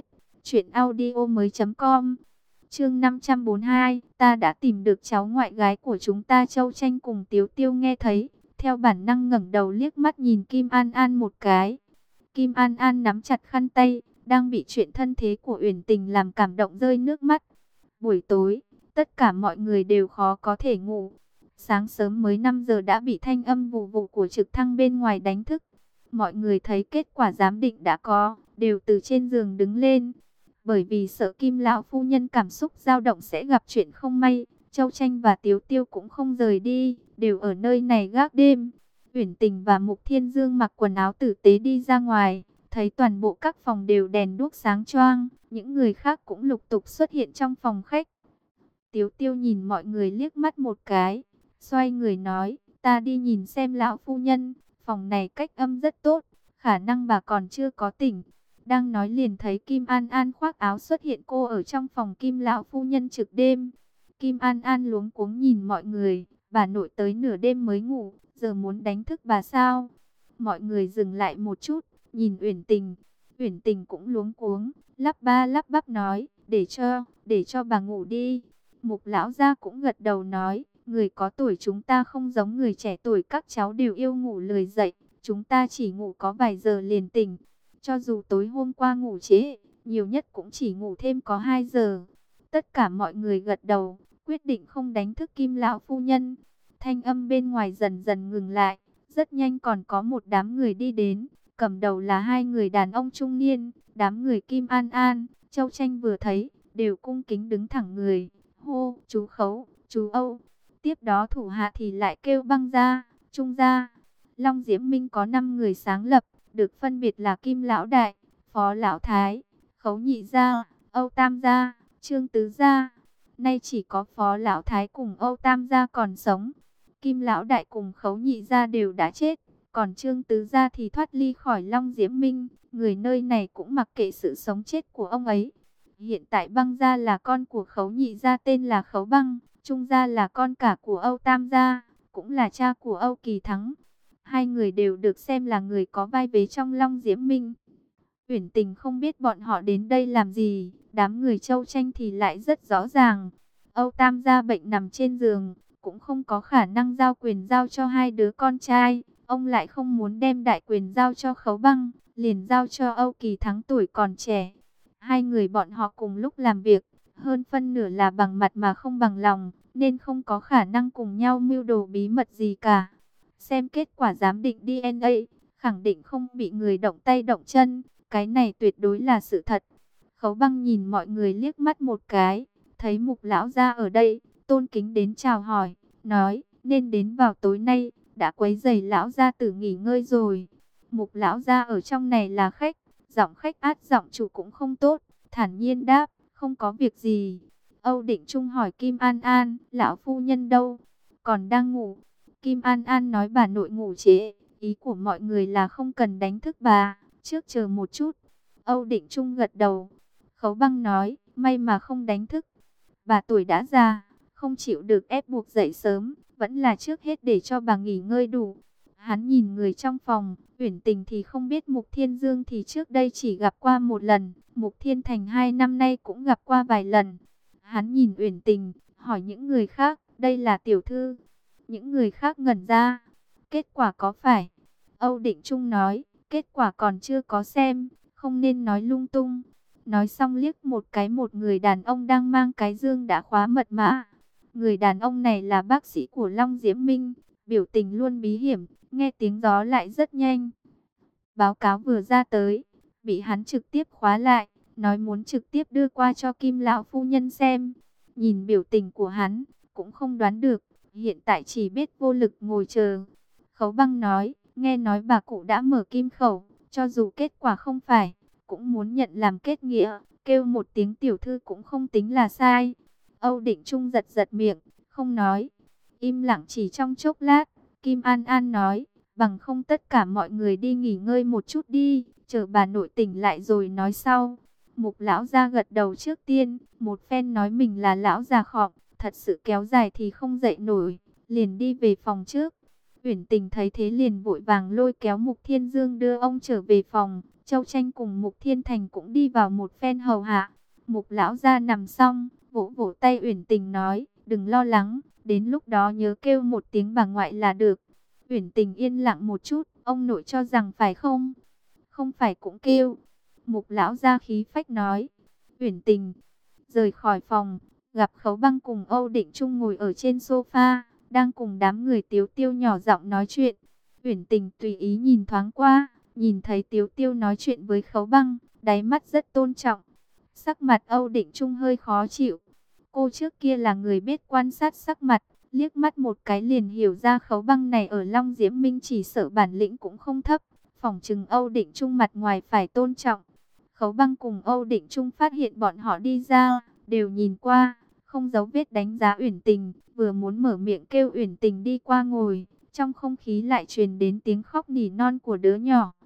S1: Chuyện audio mới.com. Chương 542, ta đã tìm được cháu ngoại gái của chúng ta. Châu Tranh cùng Tiếu Tiêu nghe thấy, theo bản năng ngẩng đầu liếc mắt nhìn Kim An An một cái. Kim An An nắm chặt khăn tay, đang bị chuyện thân thế của Uyển Tình làm cảm động rơi nước mắt. Buổi tối, tất cả mọi người đều khó có thể ngủ. Sáng sớm mới 5 giờ đã bị thanh âm vù vù của trực thăng bên ngoài đánh thức. Mọi người thấy kết quả giám định đã có, đều từ trên giường đứng lên. Bởi vì sợ Kim lão phu nhân cảm xúc dao động sẽ gặp chuyện không may, Châu Tranh và Tiếu Tiêu cũng không rời đi, đều ở nơi này gác đêm. Uyển Tình và Mục Thiên Dương mặc quần áo tử tế đi ra ngoài, thấy toàn bộ các phòng đều đèn đuốc sáng choang, những người khác cũng lục tục xuất hiện trong phòng khách. Tiếu Tiêu nhìn mọi người liếc mắt một cái, xoay người nói, ta đi nhìn xem lão phu nhân, phòng này cách âm rất tốt, khả năng bà còn chưa có tỉnh. Đang nói liền thấy Kim An An khoác áo xuất hiện, cô ở trong phòng Kim lão phu nhân trực đêm. Kim An An luống cuống nhìn mọi người, bà nội tới nửa đêm mới ngủ, giờ muốn đánh thức bà sao? Mọi người dừng lại một chút, nhìn Uyển Tình. Uyển Tình cũng luống cuống, lắp ba lắp bắp nói, để cho bà ngủ đi. Mục lão gia cũng gật đầu nói, người có tuổi chúng ta không giống người trẻ tuổi, các cháu đều yêu ngủ lười dậy, chúng ta chỉ ngủ có vài giờ liền tỉnh. Cho dù tối hôm qua ngủ trễ, nhiều nhất cũng chỉ ngủ thêm có 2 giờ. Tất cả mọi người gật đầu, quyết định không đánh thức Kim lão phu nhân. Thanh âm bên ngoài dần dần ngừng lại, rất nhanh còn có một đám người đi đến, cầm đầu là 2 người đàn ông trung niên. Đám người Kim An An, Châu Tranh vừa thấy, đều cung kính đứng thẳng người, hô, chú Khấu, chú Âu. Tiếp đó thủ hạ thì lại kêu Băng gia, Trung gia. Long Diễm Minh có 5 người sáng lập, được phân biệt là Kim lão đại, Phó lão thái, Khấu nhị gia, Âu tam gia, Trương tứ gia. Nay chỉ có Phó lão thái cùng Âu tam gia còn sống. Kim lão đại cùng Khấu nhị gia đều đã chết, còn Trương tứ gia thì thoát ly khỏi Long Diễm Minh. Người nơi này cũng mặc kệ sự sống chết của ông ấy. Hiện tại Băng gia là con của Khấu nhị gia tên là Khấu Băng, Trung gia là con cả của Âu tam gia, cũng là cha của Âu Kỳ Thắng. 2 người đều được xem là người có vai vế trong Long Diễm Minh. Uyển Tình không biết bọn họ đến đây làm gì, đám người Châu Tranh thì lại rất rõ ràng. Âu tam gia bệnh nằm trên giường, cũng không có khả năng giao quyền giao cho 2 đứa con trai. Ông lại không muốn đem đại quyền giao cho Khấu Băng, liền giao cho Âu Kỳ Thắng tuổi còn trẻ. 2 người bọn họ cùng lúc làm việc, hơn phân nửa là bằng mặt mà không bằng lòng, nên không có khả năng cùng nhau mưu đồ bí mật gì cả. Xem kết quả giám định DNA, khẳng định không bị người động tay động chân, cái này tuyệt đối là sự thật. Khấu Băng nhìn mọi người liếc mắt một cái, thấy Mục lão gia ở đây, tôn kính đến chào hỏi, nói, nên đến vào tối nay, đã quấy rầy lão gia tử nghỉ ngơi rồi. Mục lão gia ở trong này là khách, giọng khách át giọng chủ cũng không tốt, thản nhiên đáp, không có việc gì. Âu Định Trung hỏi Kim An An, lão phu nhân đâu? Còn đang ngủ. Kim An An nói bà nội ngủ trễ, ý của mọi người là không cần đánh thức bà, trước chờ một chút. Âu Định Trung gật đầu. Khấu Băng nói, may mà không đánh thức. Bà tuổi đã già, không chịu được ép buộc dậy sớm, vẫn là trước hết để cho bà nghỉ ngơi đủ. Hắn nhìn người trong phòng, Uyển Tình thì không biết, Mục Thiên Dương thì trước đây chỉ gặp qua một lần, Mục Thiên Thành 2 năm nay cũng gặp qua vài lần. Hắn nhìn Uyển Tình, hỏi những người khác, đây là tiểu thư. Những người khác ngẩn ra. Kết quả có phải? Âu Định Trung nói, kết quả còn chưa có xem, không nên nói lung tung. Nói xong liếc một cái một người đàn ông đang mang cái dương đã khóa mật mã. Người đàn ông này là bác sĩ của Long Diễm Minh, biểu tình luôn bí hiểm, nghe tiếng gió lại rất nhanh. Báo cáo vừa ra tới, bị hắn trực tiếp khóa lại, nói muốn trực tiếp đưa qua cho Kim lão phu nhân xem. Nhìn biểu tình của hắn, cũng không đoán được, hiện tại chỉ biết vô lực ngồi chờ. Khấu Băng nói, nghe nói bà cụ đã mở kim khẩu, cho dù kết quả không phải, cũng muốn nhận làm kết nghĩa, kêu một tiếng tiểu thư cũng không tính là sai. Âu Định Trung giật giật miệng, không nói. Im lặng chỉ trong chốc lát, Kim An An nói, bằng không tất cả mọi người đi nghỉ ngơi một chút đi, chờ bà nội tỉnh lại rồi nói sau. Mục lão gia gật đầu trước tiên, một phen nói mình là lão già khọm, thật sự kéo dài thì không dậy nổi, liền đi về phòng trước. Uyển Tình thấy thế liền vội vàng lôi kéo Mục Thiên Dương đưa ông trở về phòng, Châu Tranh cùng Mục Thiên Thành cũng đi vào một phen hầu hạ. Mục lão gia nằm xong, vỗ vỗ tay Uyển Tình nói, đừng lo lắng, đến lúc đó nhớ kêu một tiếng bà ngoại là được. Uyển Tình yên lặng một chút, ông nội cho rằng phải không? Không phải cũng kêu. Mục lão gia khí phách nói. Uyển Tình rời khỏi phòng, gặp Khấu Băng cùng Âu Định Trung ngồi ở trên sofa, đang cùng đám người Tiếu Tiêu nhỏ giọng nói chuyện. Uyển Tình tùy ý nhìn thoáng qua, nhìn thấy Tiếu Tiêu nói chuyện với Khấu Băng, đáy mắt rất tôn trọng. Sắc mặt Âu Định Trung hơi khó chịu. Cô trước kia là người biết quan sát sắc mặt, liếc mắt một cái liền hiểu ra Khấu Băng này ở Long Diễm Minh chỉ sợ bản lĩnh cũng không thấp. Phỏng chừng Âu Định Trung mặt ngoài phải tôn trọng. Khấu Băng cùng Âu Định Trung phát hiện bọn họ đi ra, đều nhìn qua, không giấu vết đánh giá Uyển Tình, vừa muốn mở miệng kêu Uyển Tình đi qua ngồi, trong không khí lại truyền đến tiếng khóc nỉ non của đứa nhỏ.